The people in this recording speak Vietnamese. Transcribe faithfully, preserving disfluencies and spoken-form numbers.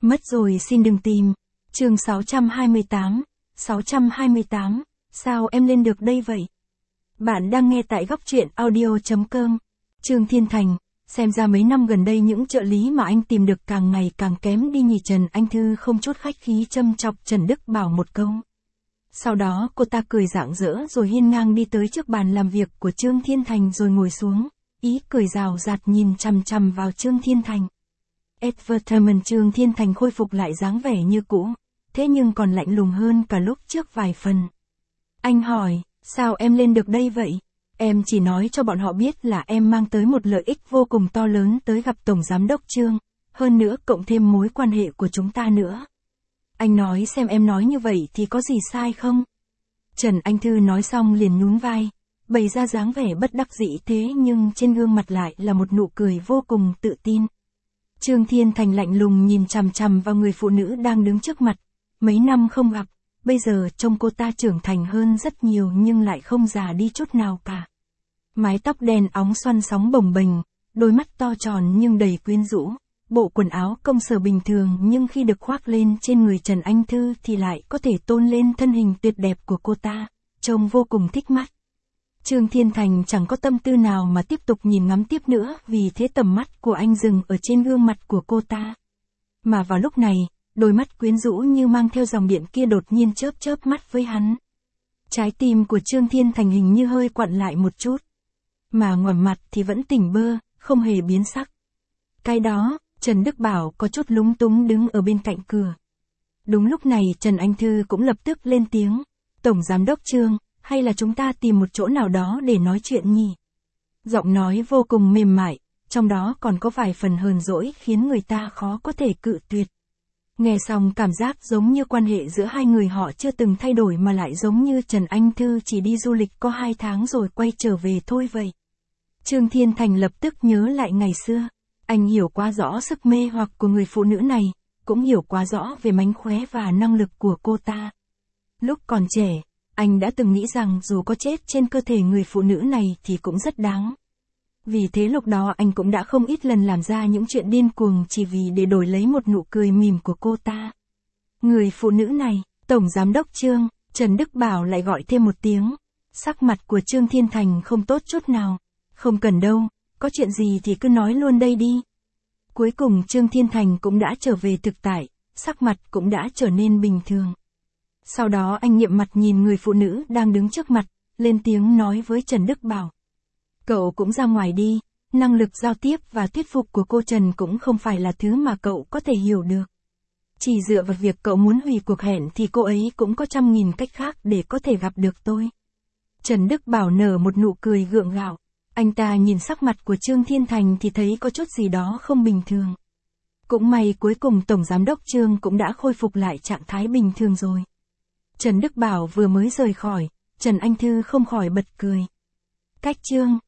Mất rồi xin đừng tìm. Chương sáu trăm hai mươi tám. sáu trăm hai mươi tám. Sao em lên được đây vậy? Bạn đang nghe tại góc truyện audio chấm com. Trương Thiên Thành, xem ra mấy năm gần đây những trợ lý mà anh tìm được càng ngày càng kém đi nhỉ. Trần Anh Thư không chút khách khí châm chọc Trần Đức Bảo một câu. Sau đó cô ta cười rạng rỡ rồi hiên ngang đi tới trước bàn làm việc của Trương Thiên Thành rồi ngồi xuống, ý cười rào rạt nhìn chằm chằm vào Trương Thiên Thành. Advertisement Trương Thiên Thành khôi phục lại dáng vẻ như cũ, thế nhưng còn lạnh lùng hơn cả lúc trước vài phần. Anh hỏi, sao em lên được đây vậy? Em chỉ nói cho bọn họ biết là em mang tới một lợi ích vô cùng to lớn tới gặp Tổng Giám đốc Trương, hơn nữa cộng thêm mối quan hệ của chúng ta nữa. Anh nói xem em nói như vậy thì có gì sai không? Trần Anh Thư nói xong liền nhún vai, bày ra dáng vẻ bất đắc dĩ thế nhưng trên gương mặt lại là một nụ cười vô cùng tự tin. Trương Thiên Thành lạnh lùng nhìn chằm chằm vào người phụ nữ đang đứng trước mặt, mấy năm không gặp, bây giờ trông cô ta trưởng thành hơn rất nhiều nhưng lại không già đi chút nào cả. Mái tóc đen óng xoăn sóng bồng bềnh, đôi mắt to tròn nhưng đầy quyến rũ, bộ quần áo công sở bình thường nhưng khi được khoác lên trên người Trần Anh Thư thì lại có thể tôn lên thân hình tuyệt đẹp của cô ta, trông vô cùng thích mắt. Trương Thiên Thành chẳng có tâm tư nào mà tiếp tục nhìn ngắm tiếp nữa, vì thế tầm mắt của anh dừng ở trên gương mặt của cô ta. Mà vào lúc này, đôi mắt quyến rũ như mang theo dòng điện kia đột nhiên chớp chớp mắt với hắn. Trái tim của Trương Thiên Thành hình như hơi quặn lại một chút. Mà ngoảnh mặt thì vẫn tỉnh bơ, không hề biến sắc. Cái đó, Trần Đức Bảo có chút lúng túng đứng ở bên cạnh cửa. Đúng lúc này Trần Anh Thư cũng lập tức lên tiếng. Tổng Giám đốc Trương, hay là chúng ta tìm một chỗ nào đó để nói chuyện nhỉ? Giọng nói vô cùng mềm mại, trong đó còn có vài phần hờn dỗi khiến người ta khó có thể cự tuyệt. Nghe xong cảm giác giống như quan hệ giữa hai người họ chưa từng thay đổi mà lại giống như Trần Anh Thư chỉ đi du lịch có hai tháng rồi quay trở về thôi vậy. Trương Thiên Thành lập tức nhớ lại ngày xưa. Anh hiểu quá rõ sức mê hoặc của người phụ nữ này, cũng hiểu quá rõ về mánh khóe và năng lực của cô ta. Lúc còn trẻ, anh đã từng nghĩ rằng dù có chết trên cơ thể người phụ nữ này thì cũng rất đáng. Vì thế lúc đó anh cũng đã không ít lần làm ra những chuyện điên cuồng chỉ vì để đổi lấy một nụ cười mỉm của cô ta. Người phụ nữ này, Tổng Giám đốc Trương, Trần Đức Bảo lại gọi thêm một tiếng. Sắc mặt của Trương Thiên Thành không tốt chút nào. Không cần đâu, có chuyện gì thì cứ nói luôn đây đi. Cuối cùng Trương Thiên Thành cũng đã trở về thực tại, sắc mặt cũng đã trở nên bình thường. Sau đó anh nghiệm mặt nhìn người phụ nữ đang đứng trước mặt, lên tiếng nói với Trần Đức Bảo. Cậu cũng ra ngoài đi, năng lực giao tiếp và thuyết phục của cô Trần cũng không phải là thứ mà cậu có thể hiểu được. Chỉ dựa vào việc cậu muốn hủy cuộc hẹn thì cô ấy cũng có trăm nghìn cách khác để có thể gặp được tôi. Trần Đức Bảo nở một nụ cười gượng gạo. Anh ta nhìn sắc mặt của Trương Thiên Thành thì thấy có chút gì đó không bình thường. Cũng may cuối cùng Tổng Giám đốc Trương cũng đã khôi phục lại trạng thái bình thường rồi. Trần Đức Bảo vừa mới rời khỏi, Trần Anh Thư không khỏi bật cười. Cách Trương,